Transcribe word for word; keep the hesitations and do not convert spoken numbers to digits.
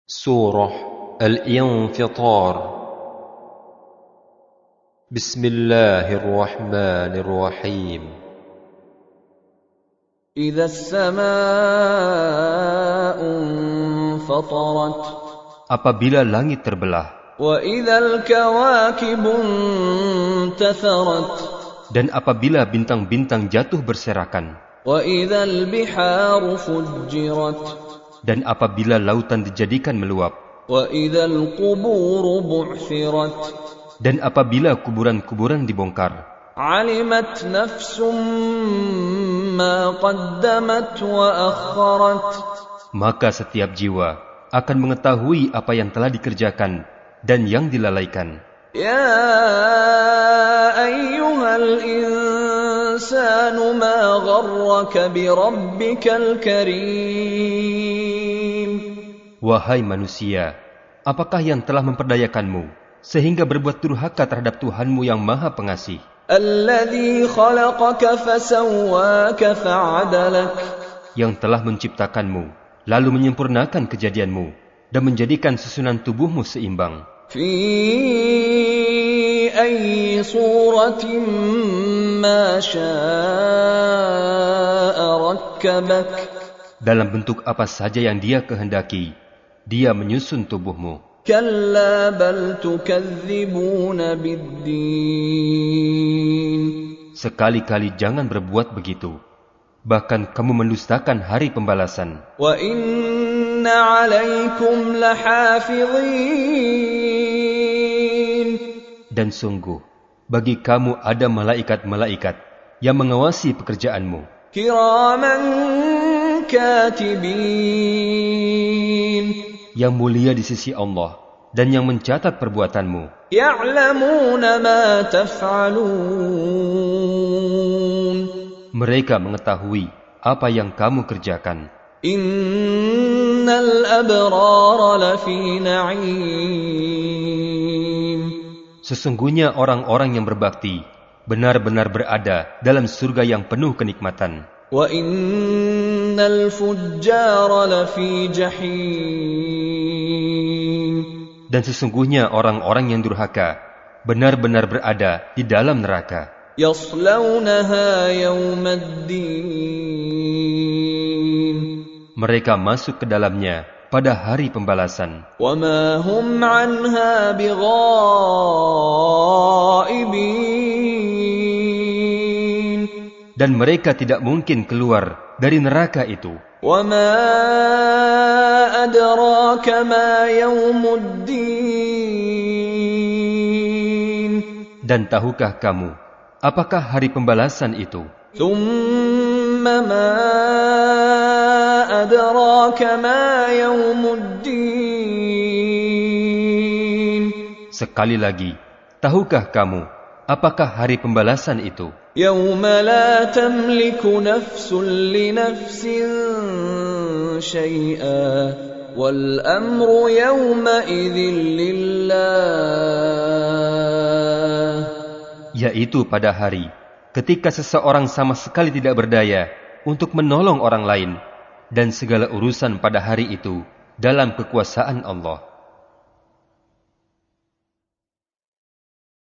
سورة الانفطار. بسم الله الرحمن الرحيم. إذا السماء انفطرت. Apabila langit terbelah. وإذا الكواكب انتثرت. Dan apabila bintang-bintang jatuh berserakan. وإذا البحار فجرت. Dan apabila lautan dijadikan meluap. وَإِذَا الْقُبُورُ بُعْثِرَتْ. Dan apabila kuburan-kuburan dibongkar. عَلِمَتْ نَفْسٌ مَا قَدَّمَتْ وَأَخَّرَتْ. Maka setiap jiwa akan mengetahui apa yang telah dikerjakan dan yang dilalaikan. يَا أَيُّهَا الْإِنسَانُ مَا غَرَّكَ بِرَبِّكَ الْكَرِيمِ. Wahai manusia, apakah yang telah memperdayakanmu sehingga berbuat durhaka terhadap Tuhanmu yang Maha Pengasih? الَّذِي خَلَقَكَ فَسَوَّاكَ فَعَدَلَكَ. Yang telah menciptakanmu, lalu menyempurnakan kejadianmu dan menjadikan susunan tubuhmu seimbang. فِي أَيِّ صُورَةٍ مَا شَاءَ رَكَّبَكَ. Dalam bentuk apa saja yang Dia kehendaki, Dia menyusun tubuhmu. كَلَّا بَلْ تُكَذِّبُونَ بِالدِّينِ. Sekali-kali jangan berbuat begitu. Bahkan kamu mendustakan hari pembalasan. وَإِنَّ عَلَيْكُمْ لَحَافِظِينَ. Dan sungguh, bagi kamu ada malaikat-malaikat yang mengawasi pekerjaanmu. كِرَامًا كَاتِبِينَ. Yang mulia di sisi Allah dan yang mencatat perbuatanmu. يَعْلَمُونَ مَا تَفْعَلُونَ. Mereka mengetahui apa yang kamu kerjakan. إِنَّ الْأَبْرَارَ لَفِي نَعِيمٍ. Sesungguhnya orang-orang yang berbakti benar-benar berada dalam surga yang penuh kenikmatan. وَإِنَّ الْفُجَّارَ لَفِي جَحِيمٍ. Dan sesungguhnya orang-orang yang durhaka benar-benar berada di dalam neraka. يَصْلَوْنَهَا يَوْمَ الدِّينِ. Mereka masuk ke dalamnya pada hari pembalasan. وَمَا هُمْ عَنْهَا بِغَائِبِينَ. Dan mereka tidak mungkin keluar dari neraka itu. وَمَا أَدْرَاكَ مَا يَوْمُ الدِّينِ. Dan tahukah kamu apakah hari pembalasan itu? ثُمَّ مَا أَدْرَاكَ مَا يَوْمُ الدِّينِ. Sekali lagi, tahukah kamu apakah hari pembalasan itu? يَوْمَ لَا تَمْلِكُ نَفْسٌ لِنَفْسٍ شَيْئًا وَالْأَمْرُ يَوْمَئِذٍ لِلَّهِ. Yaitu pada hari ketika seseorang sama sekali tidak berdaya untuk menolong orang lain, dan segala urusan pada hari itu dalam kekuasaan Allah.